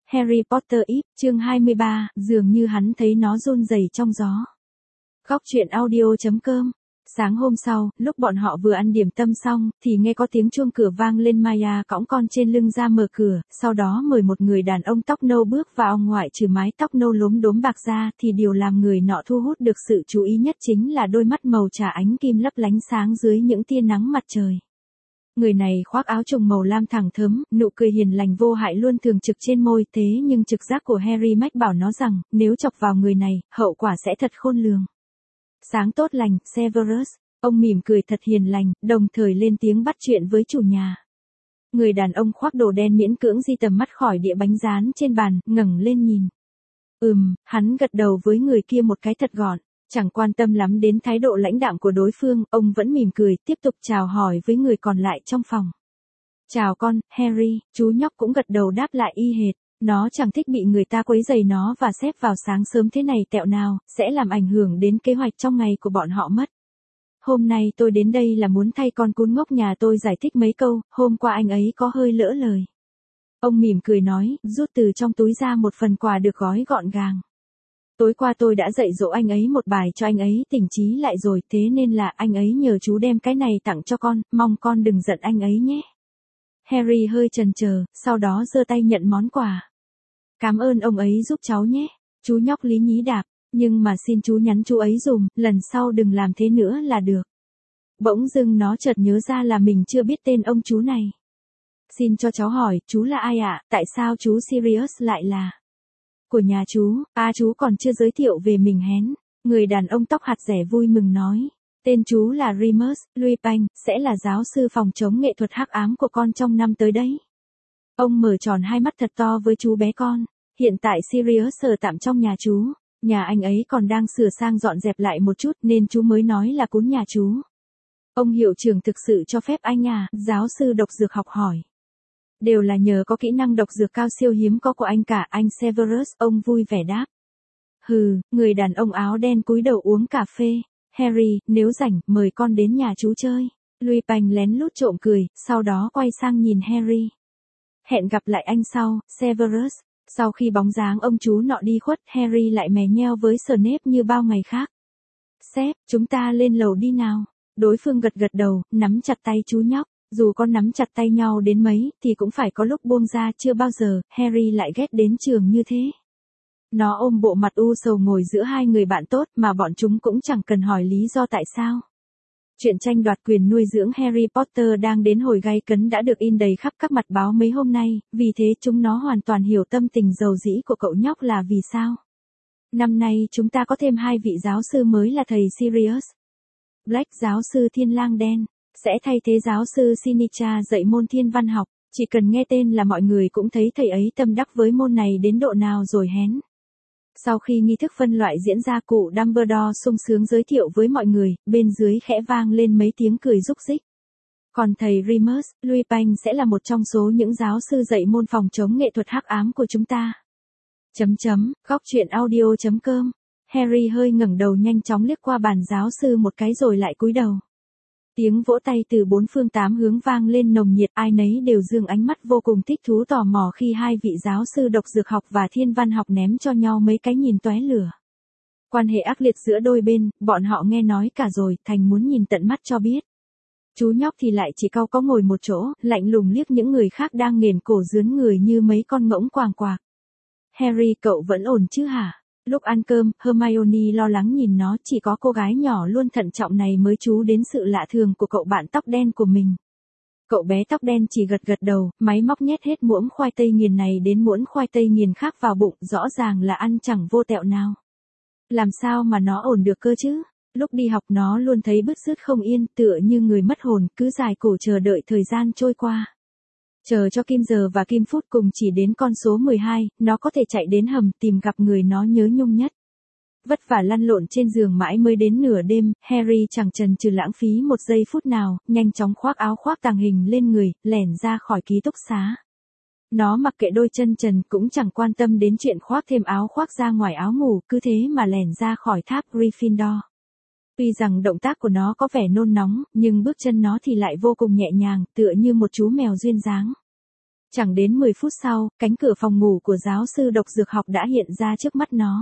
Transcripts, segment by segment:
Harry Potter Ip, chương 23, dường như hắn thấy nó run rẩy trong gió. Góc truyện audio.com. Sáng hôm sau, lúc bọn họ vừa ăn điểm tâm xong, thì nghe có tiếng chuông cửa vang lên. Maya cõng con trên lưng ra mở cửa, sau đó mời một người đàn ông tóc nâu bước vào. Ngoại trừ mái tóc nâu lốm đốm bạc ra, thì điều làm người nọ thu hút được sự chú ý nhất chính là đôi mắt màu trà ánh kim lấp lánh sáng dưới những tia nắng mặt trời. Người này khoác áo trùng màu lam thẳng thớm, nụ cười hiền lành vô hại luôn thường trực trên môi. Thế nhưng trực giác của Harry mách bảo nó rằng, nếu chọc vào người này, hậu quả sẽ thật khôn lường. Sáng tốt lành, Severus. Ông mỉm cười thật hiền lành, đồng thời lên tiếng bắt chuyện với chủ nhà. Người đàn ông khoác đồ đen miễn cưỡng di tầm mắt khỏi đĩa bánh rán trên bàn, ngẩng lên nhìn. Hắn gật đầu với người kia một cái thật gọn. Chẳng quan tâm lắm đến thái độ lãnh đạm của đối phương, ông vẫn mỉm cười, tiếp tục chào hỏi với người còn lại trong phòng. Chào con, Harry, chú nhóc cũng gật đầu đáp lại y hệt. Nó chẳng thích bị người ta quấy rầy nó và xếp vào sáng sớm thế này tẹo nào, sẽ làm ảnh hưởng đến kế hoạch trong ngày của bọn họ mất. Hôm nay tôi đến đây là muốn thay con cún ngốc nhà tôi giải thích mấy câu, hôm qua anh ấy có hơi lỡ lời. Ông mỉm cười nói, rút từ trong túi ra một phần quà được gói gọn gàng. Tối qua tôi đã dạy dỗ anh ấy một bài cho anh ấy tỉnh trí lại rồi, thế nên là anh ấy nhờ chú đem cái này tặng cho con, mong con đừng giận anh ấy nhé. Harry hơi chần chờ, sau đó giơ tay nhận món quà. Cảm ơn ông ấy giúp cháu nhé, chú nhóc lý nhí đáp, nhưng mà xin chú nhắn chú ấy dùm, lần sau đừng làm thế nữa là được. Bỗng dưng nó chợt nhớ ra là mình chưa biết tên ông chú này. Xin cho cháu hỏi, chú là ai ạ, tại sao chú Sirius lại là của nhà chú, chú còn chưa giới thiệu về mình hén. Người đàn ông tóc hạt rẻ vui mừng nói. Tên chú là Remus Lupin, sẽ là giáo sư phòng chống nghệ thuật hắc ám của con trong năm tới đấy. Ông mở tròn hai mắt thật to với chú bé con. Hiện tại Sirius ở tạm trong nhà chú. Nhà anh ấy còn đang sửa sang dọn dẹp lại một chút nên chú mới nói là cún nhà chú. Ông hiệu trưởng thực sự cho phép anh à, giáo sư độc dược học hỏi. Đều là nhờ có kỹ năng độc dược cao siêu hiếm có của anh cả, anh Severus, ông vui vẻ đáp. Người đàn ông áo đen cúi đầu uống cà phê. Harry, nếu rảnh, mời con đến nhà chú chơi. Lupin lén lút trộm cười, sau đó quay sang nhìn Harry. Hẹn gặp lại anh sau, Severus. Sau khi bóng dáng ông chú nọ đi khuất, Harry lại mè nheo với Snape như bao ngày khác. Sếp, chúng ta lên lầu đi nào. Đối phương gật gật đầu, nắm chặt tay chú nhóc. Dù con nắm chặt tay nhau đến mấy, thì cũng phải có lúc buông ra. Chưa bao giờ, Harry lại ghét đến trường như thế. Nó ôm bộ mặt u sầu ngồi giữa hai người bạn tốt, mà bọn chúng cũng chẳng cần hỏi lý do tại sao. Chuyện tranh đoạt quyền nuôi dưỡng Harry Potter đang đến hồi gay cấn đã được in đầy khắp các mặt báo mấy hôm nay, vì thế chúng nó hoàn toàn hiểu tâm tình dầu dĩ của cậu nhóc là vì sao. Năm nay chúng ta có thêm hai vị giáo sư mới là thầy Sirius Black, giáo sư Thiên Lang Đen, sẽ thay thế giáo sư Sinicha dạy môn thiên văn học. Chỉ cần nghe tên là mọi người cũng thấy thầy ấy tâm đắc với môn này đến độ nào rồi hén. Sau khi nghi thức phân loại diễn ra, cụ Dumbledore sung sướng giới thiệu với mọi người, bên dưới khẽ vang lên mấy tiếng cười rúc rích. Còn thầy Remus Lupin sẽ là một trong số những giáo sư dạy môn phòng chống nghệ thuật hắc ám của chúng ta. Góc truyện audio.com. Harry hơi ngẩng đầu nhanh chóng liếc qua bàn giáo sư một cái rồi lại cúi đầu. Tiếng vỗ tay từ bốn phương tám hướng vang lên nồng nhiệt, ai nấy đều dương ánh mắt vô cùng thích thú tò mò khi hai vị giáo sư độc dược học và thiên văn học ném cho nhau mấy cái nhìn tóe lửa. Quan hệ ác liệt giữa đôi bên, bọn họ nghe nói cả rồi, thành muốn nhìn tận mắt cho biết. Chú nhóc thì lại chỉ cau có ngồi một chỗ, lạnh lùng liếc những người khác đang nghển cổ dướn người như mấy con ngỗng quàng quạc. Harry, cậu vẫn ổn chứ hả? Lúc ăn cơm, Hermione lo lắng nhìn nó, chỉ có cô gái nhỏ luôn thận trọng này mới chú đến sự lạ thường của cậu bạn tóc đen của mình. Cậu bé tóc đen chỉ gật gật đầu, máy móc nhét hết muỗng khoai tây nghiền này đến muỗng khoai tây nghiền khác vào bụng, rõ ràng là ăn chẳng vô tẹo nào. Làm sao mà nó ổn được cơ chứ? Lúc đi học nó luôn thấy bứt rứt không yên, tựa như người mất hồn, cứ dài cổ chờ đợi thời gian trôi qua. Chờ cho kim giờ và kim phút cùng chỉ đến con số 12, nó có thể chạy đến hầm tìm gặp người nó nhớ nhung nhất. Vất vả lăn lộn trên giường mãi mới đến nửa đêm, Harry chẳng chần chừ lãng phí một giây phút nào, nhanh chóng khoác áo khoác tàng hình lên người, lẻn ra khỏi ký túc xá. Nó mặc kệ đôi chân trần, cũng chẳng quan tâm đến chuyện khoác thêm áo khoác ra ngoài áo ngủ, cứ thế mà lẻn ra khỏi tháp Gryffindor. Tuy rằng động tác của nó có vẻ nôn nóng, nhưng bước chân nó thì lại vô cùng nhẹ nhàng, tựa như một chú mèo duyên dáng. Chẳng đến 10 phút sau, cánh cửa phòng ngủ của giáo sư độc dược học đã hiện ra trước mắt nó.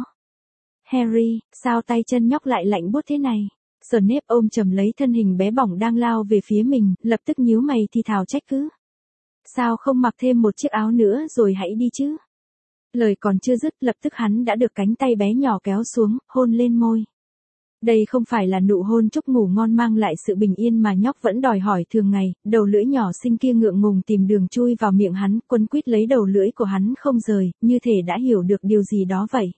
Harry, sao tay chân nhóc lại lạnh buốt thế này? Snape ôm chầm lấy thân hình bé bỏng đang lao về phía mình, lập tức nhíu mày thì thào trách cứ. Sao không mặc thêm một chiếc áo nữa rồi hãy đi chứ? Lời còn chưa dứt, lập tức hắn đã được cánh tay bé nhỏ kéo xuống, hôn lên môi. Đây không phải là nụ hôn chúc ngủ ngon mang lại sự bình yên mà nhóc vẫn đòi hỏi thường ngày, đầu lưỡi nhỏ xinh kia ngượng ngùng tìm đường chui vào miệng hắn, quấn quýt lấy đầu lưỡi của hắn không rời, như thể đã hiểu được điều gì đó vậy.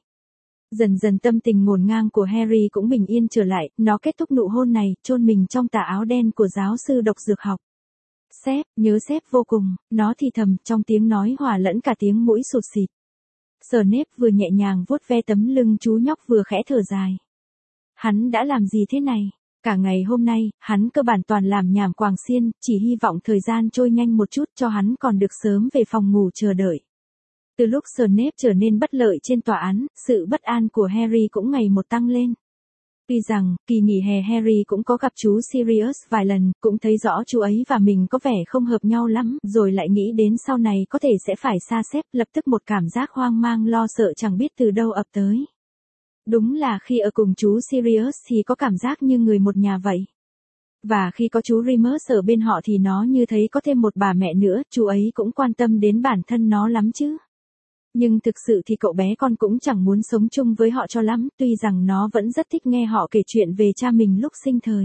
Dần dần tâm tình ngổn ngang của Harry cũng bình yên trở lại, nó kết thúc nụ hôn này, chôn mình trong tà áo đen của giáo sư độc dược học. Sếp, nhớ sếp vô cùng, nó thì thầm trong tiếng nói hòa lẫn cả tiếng mũi sụt xịt. Snape vừa nhẹ nhàng vuốt ve tấm lưng chú nhóc vừa khẽ thở dài. Hắn đã làm gì thế này? Cả ngày hôm nay, hắn cơ bản toàn làm nhảm quàng xiên, chỉ hy vọng thời gian trôi nhanh một chút cho hắn còn được sớm về phòng ngủ chờ đợi. Từ lúc Snape trở nên bất lợi trên tòa án, sự bất an của Harry cũng ngày một tăng lên. Tuy rằng, kỳ nghỉ hè Harry cũng có gặp chú Sirius vài lần, cũng thấy rõ chú ấy và mình có vẻ không hợp nhau lắm, rồi lại nghĩ đến sau này có thể sẽ phải xa xếp, lập tức một cảm giác hoang mang lo sợ chẳng biết từ đâu ập tới. Đúng là khi ở cùng chú Sirius thì có cảm giác như người một nhà vậy. Và khi có chú Remus ở bên họ thì nó như thấy có thêm một bà mẹ nữa, chú ấy cũng quan tâm đến bản thân nó lắm chứ. Nhưng thực sự thì cậu bé con cũng chẳng muốn sống chung với họ cho lắm, tuy rằng nó vẫn rất thích nghe họ kể chuyện về cha mình lúc sinh thời.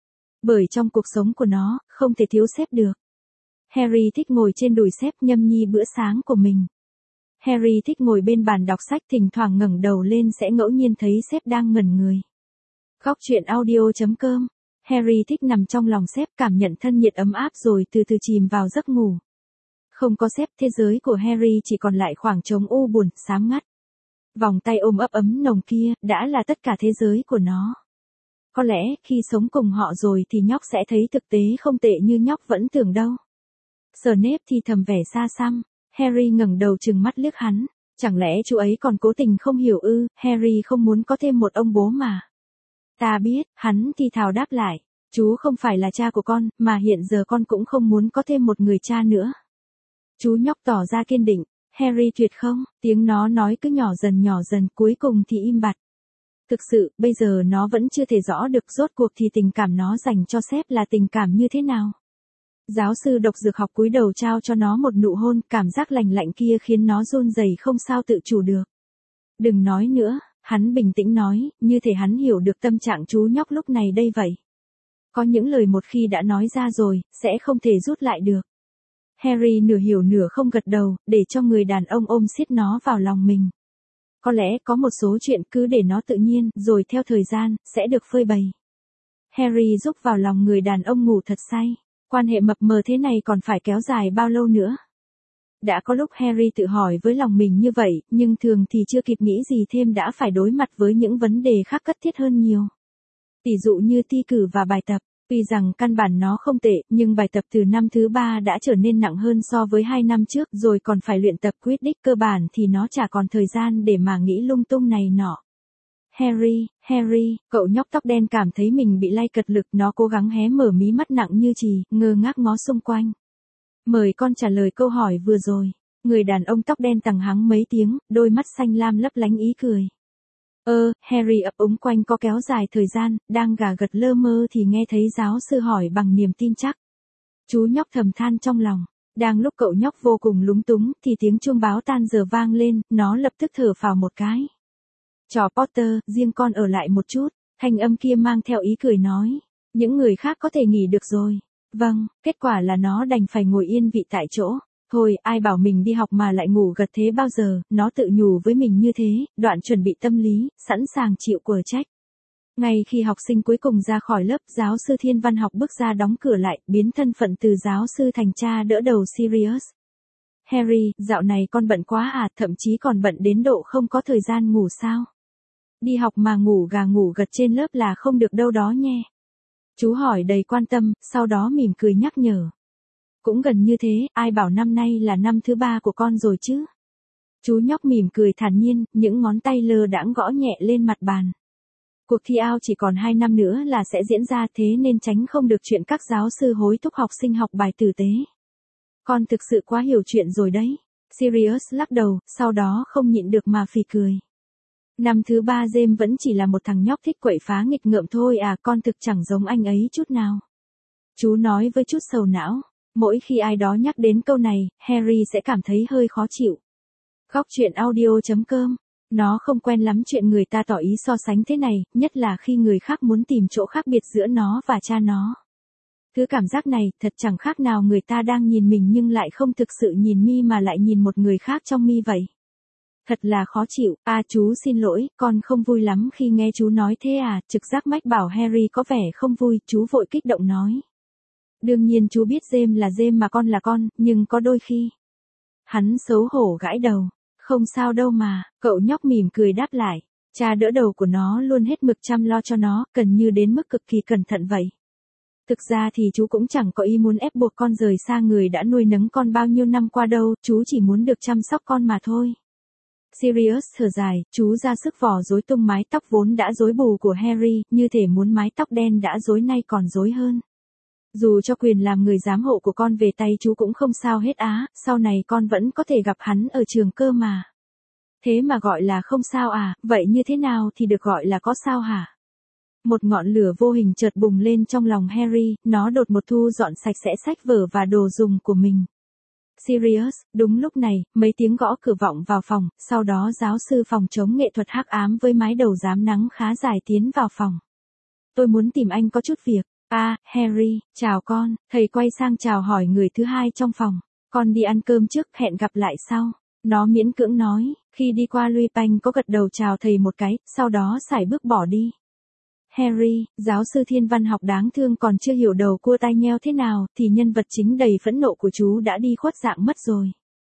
Bởi trong cuộc sống của nó, không thể thiếu sếp được. Harry thích ngồi trên đùi sếp nhâm nhi bữa sáng của mình. Harry thích ngồi bên bàn đọc sách, thỉnh thoảng ngẩng đầu lên sẽ ngẫu nhiên thấy sếp đang ngẩn người. Góc truyện audio.com. Harry thích nằm trong lòng sếp, cảm nhận thân nhiệt ấm áp rồi từ từ chìm vào giấc ngủ. Không có sếp, thế giới của Harry chỉ còn lại khoảng trống u buồn, xám ngắt. Vòng tay ôm ấp ấm nồng kia, đã là tất cả thế giới của nó. Có lẽ, khi sống cùng họ rồi thì nhóc sẽ thấy thực tế không tệ như nhóc vẫn tưởng đâu. Snape thì thầm vẻ xa xăm. Harry ngẩng đầu trừng mắt liếc hắn. Chẳng lẽ chú ấy còn cố tình không hiểu ư? Harry không muốn có thêm một ông bố mà. Ta biết, hắn thì thào đáp lại. Chú không phải là cha của con, mà hiện giờ con cũng không muốn có thêm một người cha nữa. Chú nhóc tỏ ra kiên định. Harry tuyệt không? Tiếng nó nói cứ nhỏ dần cuối cùng thì im bặt. Thực sự, bây giờ nó vẫn chưa thể rõ được rốt cuộc thì tình cảm nó dành cho sếp là tình cảm như thế nào. Giáo sư độc dược học cúi đầu trao cho nó một nụ hôn, cảm giác lành lạnh kia khiến nó run rẩy không sao tự chủ được. Đừng nói nữa, hắn bình tĩnh nói, như thể hắn hiểu được tâm trạng chú nhóc lúc này đây vậy. Có những lời một khi đã nói ra rồi, sẽ không thể rút lại được. Harry nửa hiểu nửa không gật đầu, để cho người đàn ông ôm siết nó vào lòng mình. Có lẽ có một số chuyện cứ để nó tự nhiên, rồi theo thời gian, sẽ được phơi bày. Harry rúc vào lòng người đàn ông ngủ thật say. Quan hệ mập mờ thế này còn phải kéo dài bao lâu nữa? Đã có lúc Harry tự hỏi với lòng mình như vậy, nhưng thường thì chưa kịp nghĩ gì thêm đã phải đối mặt với những vấn đề khác cấp thiết hơn nhiều. Tỷ dụ như thi cử và bài tập. Tuy rằng căn bản nó không tệ, nhưng bài tập từ năm thứ 3 đã trở nên nặng hơn so với 2 năm trước, rồi còn phải luyện tập Quidditch cơ bản thì nó chả còn thời gian để mà nghĩ lung tung này nọ. Harry, cậu nhóc tóc đen cảm thấy mình bị lay cật lực, nó cố gắng hé mở mí mắt nặng như chì, ngơ ngác ngó xung quanh. Mời con trả lời câu hỏi vừa rồi. Người đàn ông tóc đen tằng hắng mấy tiếng, đôi mắt xanh lam lấp lánh ý cười. Harry ấp úng quanh co kéo dài thời gian, đang gà gật lơ mơ thì nghe thấy giáo sư hỏi bằng niềm tin chắc. Chú nhóc thầm than trong lòng. Đang lúc cậu nhóc vô cùng lúng túng, thì tiếng chuông báo tan giờ vang lên, nó lập tức thở phào một cái. Trò Potter, riêng con ở lại một chút, thanh âm kia mang theo ý cười nói. Những người khác có thể nghỉ được rồi. Vâng, kết quả là nó đành phải ngồi yên vị tại chỗ. Thôi, ai bảo mình đi học mà lại ngủ gật thế bao giờ, nó tự nhủ với mình như thế, đoạn chuẩn bị tâm lý, sẵn sàng chịu quở trách. Ngay khi học sinh cuối cùng ra khỏi lớp, giáo sư thiên văn học bước ra đóng cửa lại, biến thân phận từ giáo sư thành cha đỡ đầu Sirius. Harry, dạo này con bận quá à, thậm chí còn bận đến độ không có thời gian ngủ sao? Đi học mà ngủ gà ngủ gật trên lớp là không được đâu đó nhé. Chú hỏi đầy quan tâm, sau đó mỉm cười nhắc nhở. Cũng gần như thế, ai bảo năm nay là năm thứ 3 của con rồi chứ? Chú nhóc mỉm cười thản nhiên, những ngón tay lơ đãng gõ nhẹ lên mặt bàn. Cuộc thi ao chỉ còn 2 năm nữa là sẽ diễn ra, thế nên tránh không được chuyện các giáo sư hối thúc học sinh học bài tử tế. Con thực sự quá hiểu chuyện rồi đấy. Sirius lắc đầu, sau đó không nhịn được mà phì cười. Năm thứ 3 James vẫn chỉ là một thằng nhóc thích quậy phá nghịch ngợm thôi à, con thực chẳng giống anh ấy chút nào. Chú nói với chút sầu não. Mỗi khi ai đó nhắc đến câu này, Harry sẽ cảm thấy hơi khó chịu. Góc truyện audio.com. Nó không quen lắm chuyện người ta tỏ ý so sánh thế này, nhất là khi người khác muốn tìm chỗ khác biệt giữa nó và cha nó. Thứ cảm giác này thật chẳng khác nào người ta đang nhìn mình nhưng lại không thực sự nhìn mi mà lại nhìn một người khác trong mi vậy. Thật là khó chịu. À, chú xin lỗi, con không vui lắm khi nghe chú nói thế à. Trực giác mách bảo Harry có vẻ không vui, chú vội kích động nói. Đương nhiên chú biết James là James mà con là con, nhưng có đôi khi. Hắn xấu hổ gãi đầu. Không sao đâu mà, cậu nhóc mỉm cười đáp lại. Cha đỡ đầu của nó luôn hết mực chăm lo cho nó, gần như đến mức cực kỳ cẩn thận vậy. Thực ra thì chú cũng chẳng có ý muốn ép buộc con rời xa người đã nuôi nấng con bao nhiêu năm qua đâu, chú chỉ muốn được chăm sóc con mà thôi. Sirius thở dài, chú ra sức vò rối tung mái tóc vốn đã rối bù của Harry, như thể muốn mái tóc đen đã rối nay còn rối hơn. Dù cho quyền làm người giám hộ của con về tay chú cũng không sao hết á, sau này con vẫn có thể gặp hắn ở trường cơ mà. Thế mà gọi là không sao à, vậy như thế nào thì được gọi là có sao hả? Một ngọn lửa vô hình chợt bùng lên trong lòng Harry, nó đột một thu dọn sạch sẽ sách vở và đồ dùng của mình. Sirius, đúng lúc này, mấy tiếng gõ cửa vọng vào phòng, sau đó giáo sư phòng chống nghệ thuật hắc ám với mái đầu rám nắng khá dài tiến vào phòng. Tôi muốn tìm anh có chút việc. À, Harry, chào con, thầy quay sang chào hỏi người thứ hai trong phòng. Con đi ăn cơm trước, hẹn gặp lại sau. Nó miễn cưỡng nói, khi đi qua Lupin có gật đầu chào thầy một cái, sau đó sải bước bỏ đi. Harry, giáo sư thiên văn học đáng thương còn chưa hiểu đầu cua tai nheo thế nào, thì nhân vật chính đầy phẫn nộ của chú đã đi khuất dạng mất rồi.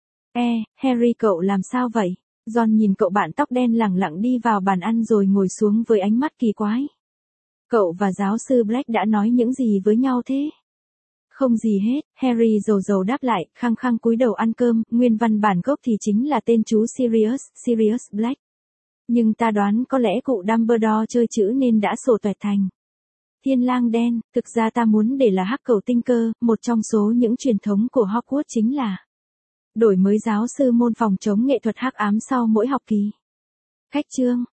Harry cậu làm sao vậy? Ron nhìn cậu bạn tóc đen lẳng lặng đi vào bàn ăn rồi ngồi xuống với ánh mắt kỳ quái. Cậu và giáo sư Black đã nói những gì với nhau thế? Không gì hết, Harry rầu rầu đáp lại, khăng khăng cúi đầu ăn cơm, nguyên văn bản gốc thì chính là tên chú Sirius Black. Nhưng ta đoán có lẽ cụ Dumbledore chơi chữ nên đã sổ toẹt thành Thiên Lang Đen. Thực ra ta muốn để là hắc cầu tinh cơ, một trong số những truyền thống của Hogwarts chính là đổi mới giáo sư môn phòng chống nghệ thuật hắc ám sau mỗi học kỳ. Cách chương